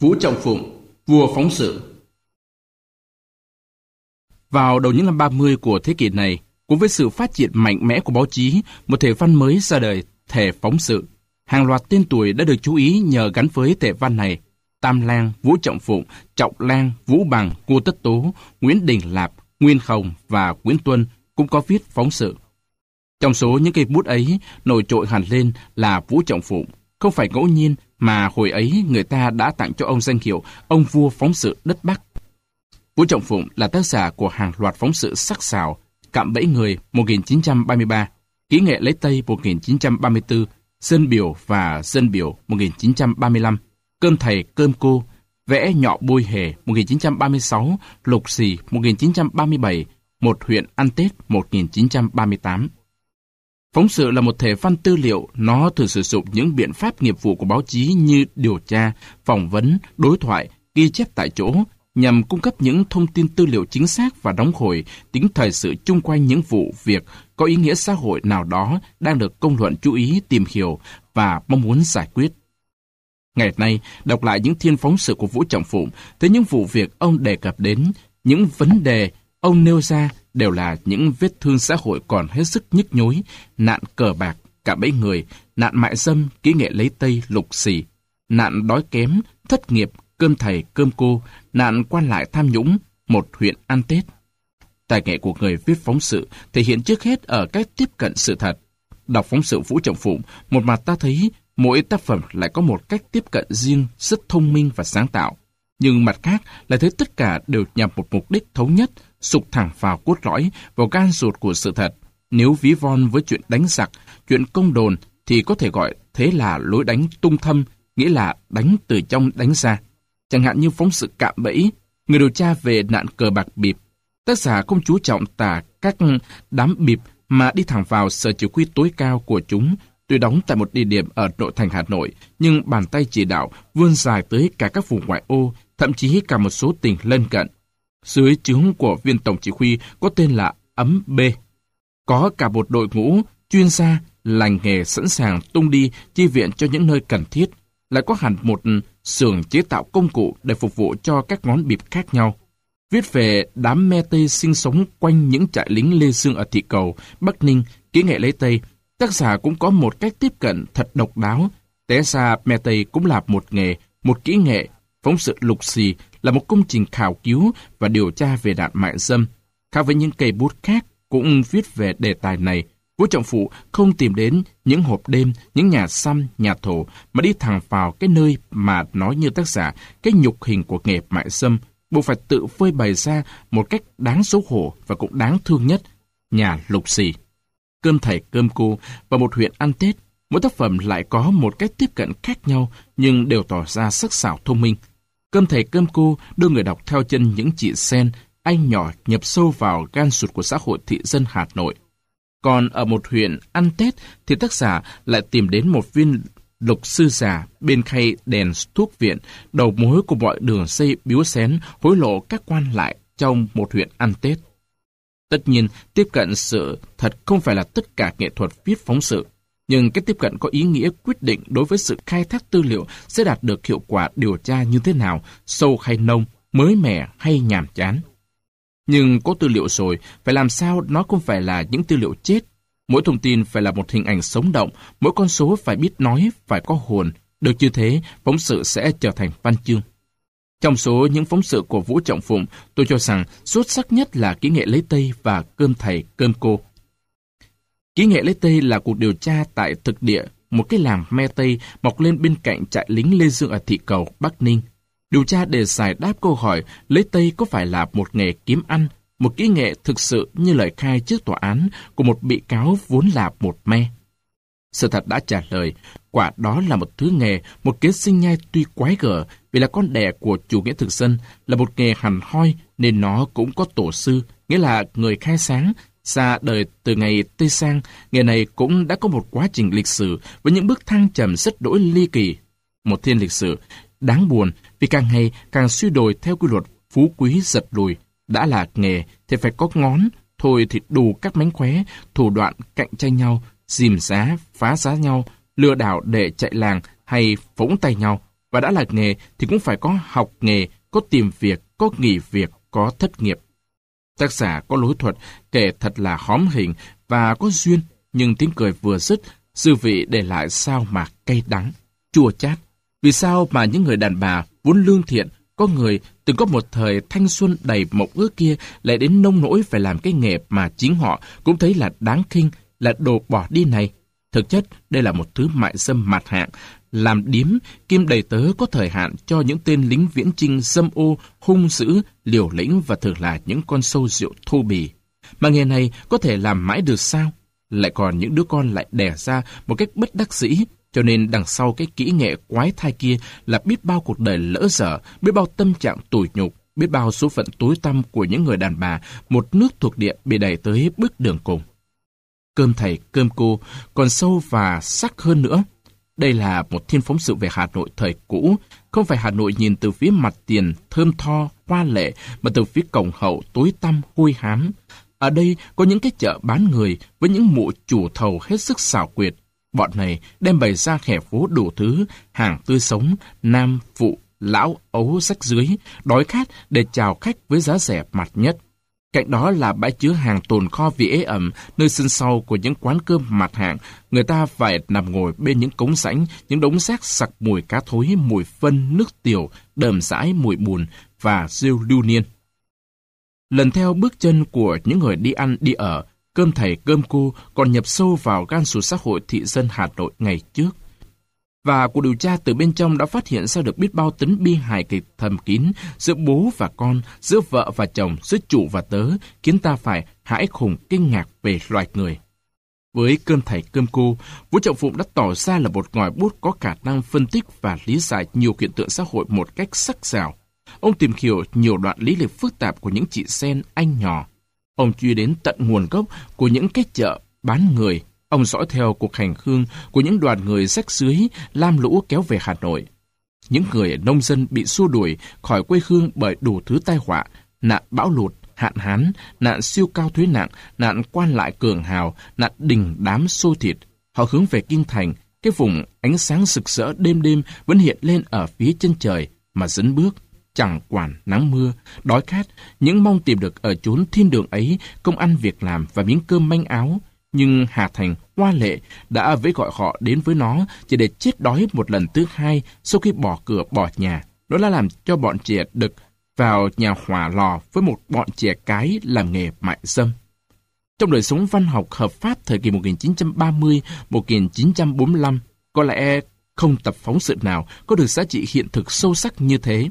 Vũ Trọng Phụng, vua phóng sự. Vào đầu những năm 30 của thế kỷ này, cùng với sự phát triển mạnh mẽ của báo chí, một thể văn mới ra đời, thể phóng sự. Hàng loạt tên tuổi đã được chú ý nhờ gắn với thể văn này. Tam Lang, Vũ Trọng Phụng, Trọng Lang, Vũ Bằng, Ngô Tất Tố, Nguyễn Đình Lạp, Nguyên Khổng và Nguyễn Tuân cũng có viết phóng sự. Trong số những cây bút ấy, nổi trội hẳn lên là Vũ Trọng Phụng. Không phải ngẫu nhiên mà hồi ấy người ta đã tặng cho ông danh hiệu ông vua phóng sự đất Bắc. Vũ Trọng Phụng là tác giả của hàng loạt phóng sự sắc sảo: Cạm bẫy người 1933, Kỹ nghệ lấy Tây 1934, Dân biểu và Dân biểu 1935, Cơm thầy cơm cô, Vẽ nhọ bôi hề 1936, Lục xì 1937, Một huyện ăn Tết 1938. Phóng sự là một thể văn tư liệu, nó thường sử dụng những biện pháp nghiệp vụ của báo chí như điều tra, phỏng vấn, đối thoại, ghi chép tại chỗ, nhằm cung cấp những thông tin tư liệu chính xác và đóng hồi tính thời sự chung quanh những vụ việc có ý nghĩa xã hội nào đó đang được công luận chú ý tìm hiểu và mong muốn giải quyết. Ngày nay, đọc lại những thiên phóng sự của Vũ Trọng Phụng, thấy những vụ việc ông đề cập đến, những vấn đề ông nêu ra đều là những vết thương xã hội còn hết sức nhức nhối: nạn cờ bạc, cạm bẫy người, nạn mại dâm, kỹ nghệ lấy Tây, lục xì, nạn đói kém, thất nghiệp, cơm thầy cơm cô, nạn quan lại tham nhũng, một huyện ăn Tết. Tài nghệ của người viết phóng sự thể hiện trước hết ở cách tiếp cận sự thật. Đọc phóng sự Vũ Trọng Phụng, một mặt ta thấy mỗi tác phẩm lại có một cách tiếp cận riêng rất thông minh và sáng tạo, nhưng mặt khác lại thấy tất cả đều nhằm một mục đích thống nhất, sục thẳng vào cốt lõi, vào gan ruột của sự thật. Nếu ví von với chuyện đánh giặc, chuyện công đồn, thì có thể gọi thế là lối đánh tung thâm, nghĩa là đánh từ trong đánh ra. Chẳng hạn như phóng sự Cạm bẫy, người điều tra về nạn cờ bạc bịp. Tác giả không chú trọng tả các đám bịp mà đi thẳng vào sở chỉ huy tối cao của chúng. Tuy đóng tại một địa điểm ở nội thành Hà Nội, nhưng bàn tay chỉ đạo vươn dài tới cả các vùng ngoại ô, thậm chí cả một số tỉnh lân cận. Dưới trướng của viên tổng chỉ huy có tên là Ấm B, có cả một đội ngũ chuyên gia lành nghề sẵn sàng tung đi chi viện cho những nơi cần thiết, lại có hẳn một xưởng chế tạo công cụ để phục vụ cho các ngón bịp khác nhau. Viết về đám me Tây sinh sống quanh những trại lính Lê Dương ở Thị Cầu, Bắc Ninh, Kỹ nghệ lấy Tây, tác giả cũng có một cách tiếp cận thật độc đáo. Té ra me Tây cũng là một nghề, một kỹ nghệ. Phóng sự Lục xì là một công trình khảo cứu và điều tra về nạn mại dâm. Khác với những cây bút khác cũng viết về đề tài này, Vũ Trọng Phụng không tìm đến những hộp đêm, những nhà xăm, nhà thổ, mà đi thẳng vào cái nơi mà nói như tác giả, cái nhục hình của nghề mại dâm, buộc phải tự phơi bày ra một cách đáng xấu hổ và cũng đáng thương nhất: nhà lục xì, Cơm thầy cơm cô và Một huyện ăn Tết. Mỗi tác phẩm lại có một cách tiếp cận khác nhau, nhưng đều tỏ ra sắc sảo thông minh. Cơm thầy cơm cô đưa người đọc theo chân những chị sen, anh nhỏ nhập sâu vào gan ruột của xã hội thị dân Hà Nội. Còn ở Một huyện ăn Tết thì tác giả lại tìm đến một viên lục sư già bên khay đèn thuốc viện, đầu mối của mọi đường dây biếu xén hối lộ các quan lại trong Một huyện ăn Tết. Tất nhiên, tiếp cận sự thật không phải là tất cả nghệ thuật viết phóng sự, nhưng cái tiếp cận có ý nghĩa quyết định đối với sự khai thác tư liệu sẽ đạt được hiệu quả điều tra như thế nào, sâu hay nông, mới mẻ hay nhàm chán. Nhưng có tư liệu rồi, phải làm sao nó không phải là những tư liệu chết. Mỗi thông tin phải là một hình ảnh sống động, mỗi con số phải biết nói, phải có hồn. Được như thế, phóng sự sẽ trở thành văn chương. Trong số những phóng sự của Vũ Trọng Phụng, tôi cho rằng xuất sắc nhất là Kỹ nghệ lấy Tây và Cơm thầy cơm cô. Kỹ nghệ lấy Tây là cuộc điều tra tại thực địa, một cái làng me Tây mọc lên bên cạnh trại lính Lê Dương ở Thị Cầu, Bắc Ninh. Điều tra để giải đáp câu hỏi lấy Tây có phải là một nghề kiếm ăn, một kỹ nghệ thực sự như lời khai trước tòa án của một bị cáo vốn là một me. Sự thật đã trả lời, quả đó là một thứ nghề, một kế sinh nhai tuy quái gở, vì là con đẻ của chủ nghĩa thực dân, là một nghề hằn hoi nên nó cũng có tổ sư, nghĩa là người khai sáng. Ra đời từ ngày Tây Sang, nghề này cũng đã có một quá trình lịch sử với những bước thăng trầm rất đỗi ly kỳ. Một thiên lịch sử đáng buồn vì càng ngày càng suy đồi theo quy luật phú quý giật lùi. Đã là nghề thì phải có ngón, thôi thì đủ các mánh khóe, thủ đoạn cạnh tranh nhau, dìm giá, phá giá nhau, lừa đảo để chạy làng hay phóng tay nhau. Và đã là nghề thì cũng phải có học nghề, có tìm việc, có nghỉ việc, có thất nghiệp. Tác giả có lối thuật kể thật là hóm hình và có duyên, nhưng tiếng cười vừa dứt, dư vị để lại sao mà cay đắng, chua chát. Vì sao mà những người đàn bà vốn lương thiện, có người từng có một thời thanh xuân đầy mộng ước kia lại đến nông nỗi phải làm cái nghề mà chính họ cũng thấy là đáng khinh, là đồ bỏ đi này? Thực chất, đây là một thứ mại dâm mạt hạng, làm điếm, kim đầy tớ có thời hạn cho những tên lính viễn chinh dâm ô, hung dữ, liều lĩnh và thường là những con sâu rượu thô bỉ. Mà nghề này có thể làm mãi được sao? Lại còn những đứa con lại đẻ ra một cách bất đắc dĩ, cho nên đằng sau cái kỹ nghệ quái thai kia là biết bao cuộc đời lỡ dở, biết bao tâm trạng tủi nhục, biết bao số phận tối tăm của những người đàn bà, một nước thuộc địa bị đẩy tới bước đường cùng. Cơm thầy, cơm cô còn sâu và sắc hơn nữa. Đây là một thiên phóng sự về Hà Nội thời cũ, không phải Hà Nội nhìn từ phía mặt tiền, thơm tho, hoa lệ, mà từ phía cổng hậu, tối tăm, hôi hám. Ở đây có những cái chợ bán người với những mụ chủ thầu hết sức xảo quyệt. Bọn này đem bày ra hè phố đủ thứ, hàng tươi sống, nam, phụ, lão, ấu, rách dưới, đói khát để chào khách với giá rẻ mặt nhất. Cạnh đó là bãi chứa hàng tồn kho vì ế ẩm, nơi sân sau của những quán cơm mặt hạng. Người ta phải nằm ngồi bên những cống rãnh, những đống rác sặc mùi cá thối, mùi phân, nước tiểu, đờm rãi, mùi bùn và rêu lưu niên. Lần theo bước chân của những người đi ăn đi ở, cơm thầy cơm cô còn nhập sâu vào gan ruột xã hội thị dân Hà Nội ngày trước. Và cuộc điều tra từ bên trong đã phát hiện ra được biết bao tính bi hài kịch thầm kín giữa bố và con, giữa vợ và chồng, giữa chủ và tớ, khiến ta phải hãi hùng kinh ngạc về loài người. Với cơm thầy cơm cô, Vũ Trọng Phụng đã tỏ ra là một ngòi bút có khả năng phân tích và lý giải nhiều hiện tượng xã hội một cách sắc sảo. Ông tìm hiểu nhiều đoạn lý lịch phức tạp của những chị sen, anh nhỏ. Ông truy đến tận nguồn gốc của những cái chợ bán người. Ông dõi theo cuộc hành hương của những đoàn người rách rưới lam lũ kéo về Hà Nội. Những người nông dân bị xua đuổi khỏi quê hương bởi đủ thứ tai họa, nạn bão lụt, hạn hán, nạn siêu cao thuế nặng, nạn quan lại cường hào, nạn đình đám xô thịt. Họ hướng về kinh thành, cái vùng ánh sáng rực rỡ đêm đêm vẫn hiện lên ở phía chân trời mà dẫn bước. Chẳng quản nắng mưa, đói khát, những mong tìm được ở chốn thiên đường ấy công ăn việc làm và miếng cơm manh áo. Nhưng Hà Thành, Hoa Lệ đã vẫy gọi họ đến với nó chỉ để chết đói một lần thứ hai sau khi bỏ cửa bỏ nhà. Đó là làm cho bọn trẻ đực vào nhà hỏa lò với một bọn trẻ cái làm nghề mại dâm. Trong đời sống văn học hợp pháp thời kỳ 1930-1945, có lẽ không tập phóng sự nào có được giá trị hiện thực sâu sắc như thế.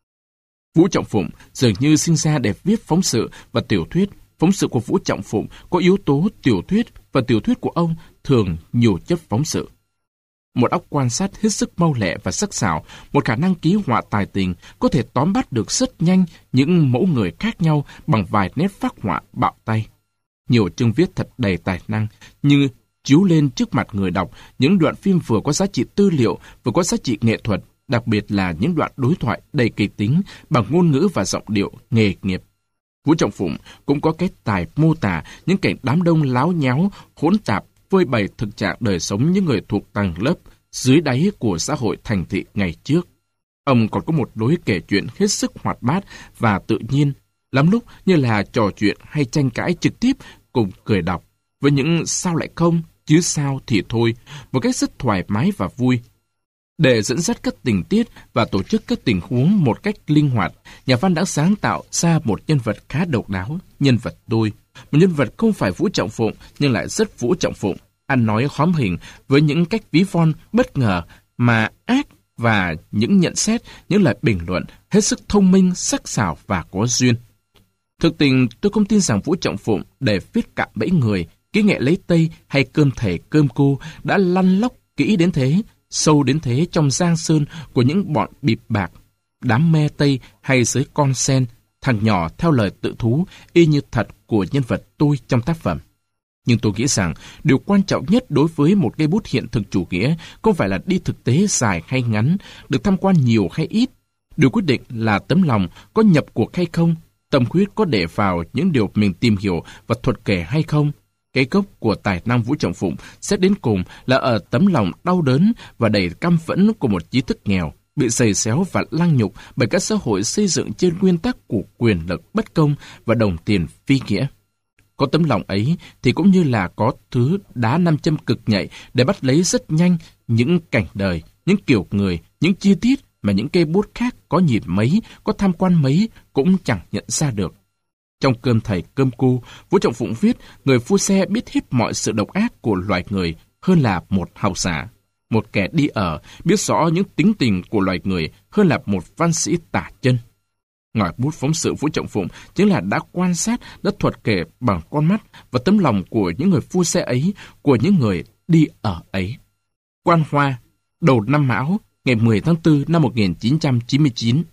Vũ Trọng Phụng dường như sinh ra để viết phóng sự và tiểu thuyết. Phóng sự của Vũ Trọng Phụng có yếu tố tiểu thuyết và tiểu thuyết của ông thường nhiều chất phóng sự. Một óc quan sát hết sức mau lẹ và sắc sảo, một khả năng ký họa tài tình có thể tóm bắt được rất nhanh những mẫu người khác nhau bằng vài nét phác họa bạo tay. Nhiều chương viết thật đầy tài năng, như chiếu lên trước mặt người đọc những đoạn phim vừa có giá trị tư liệu, vừa có giá trị nghệ thuật, đặc biệt là những đoạn đối thoại đầy kịch tính bằng ngôn ngữ và giọng điệu nghề nghiệp. Vũ Trọng Phụng cũng có cái tài mô tả những cảnh đám đông láo nháo, hỗn tạp, phơi bày thực trạng đời sống những người thuộc tầng lớp dưới đáy của xã hội thành thị ngày trước. Ông còn có một lối kể chuyện hết sức hoạt bát và tự nhiên, lắm lúc như là trò chuyện hay tranh cãi trực tiếp cùng người đọc, với những sao lại không, chứ sao thì thôi, một cách rất thoải mái và vui. Để dẫn dắt các tình tiết và tổ chức các tình huống một cách linh hoạt, nhà văn đã sáng tạo ra một nhân vật khá độc đáo, nhân vật đôi. Một nhân vật không phải Vũ Trọng Phụng nhưng lại rất Vũ Trọng Phụng, ăn nói hóm hình với những cách ví von bất ngờ mà ác và những nhận xét, những lời bình luận hết sức thông minh, sắc sảo và có duyên. Thực tình tôi không tin rằng Vũ Trọng Phụng để viết cạm bẫy người, kỹ nghệ lấy Tây hay cơm thầy cơm cô đã lăn lóc kỹ đến thế, sâu đến thế trong giang sơn của những bọn bịp bạc, đám me Tây hay giới con sen, thằng nhỏ theo lời tự thú, y như thật của nhân vật tôi trong tác phẩm. Nhưng tôi nghĩ rằng điều quan trọng nhất đối với một cây bút hiện thực chủ nghĩa không phải là đi thực tế dài hay ngắn, được tham quan nhiều hay ít. Điều quyết định là tấm lòng có nhập cuộc hay không, tâm huyết có để vào những điều mình tìm hiểu và thuật kể hay không. Cái gốc của tài năng Vũ Trọng Phụng xét đến cùng là ở tấm lòng đau đớn và đầy căm phẫn của một trí thức nghèo, bị giày xéo và lăng nhục bởi các xã hội xây dựng trên nguyên tắc của quyền lực bất công và đồng tiền phi nghĩa. Có tấm lòng ấy thì cũng như là có thứ đá nam châm cực nhạy để bắt lấy rất nhanh những cảnh đời, những kiểu người, những chi tiết mà những cây bút khác có nhìn mấy, có tham quan mấy cũng chẳng nhận ra được. Trong Cơm Thầy Cơm Cu, Vũ Trọng Phụng viết người phu xe biết hết mọi sự độc ác của loài người hơn là một học giả. Một kẻ đi ở biết rõ những tính tình của loài người hơn là một văn sĩ tả chân. Ngòi bút phóng sự Vũ Trọng Phụng chính là đã quan sát, đã thuật kể bằng con mắt và tấm lòng của những người phu xe ấy, của những người đi ở ấy. Quan Hoa, đầu năm Mão, ngày 10 tháng 4 năm 1999.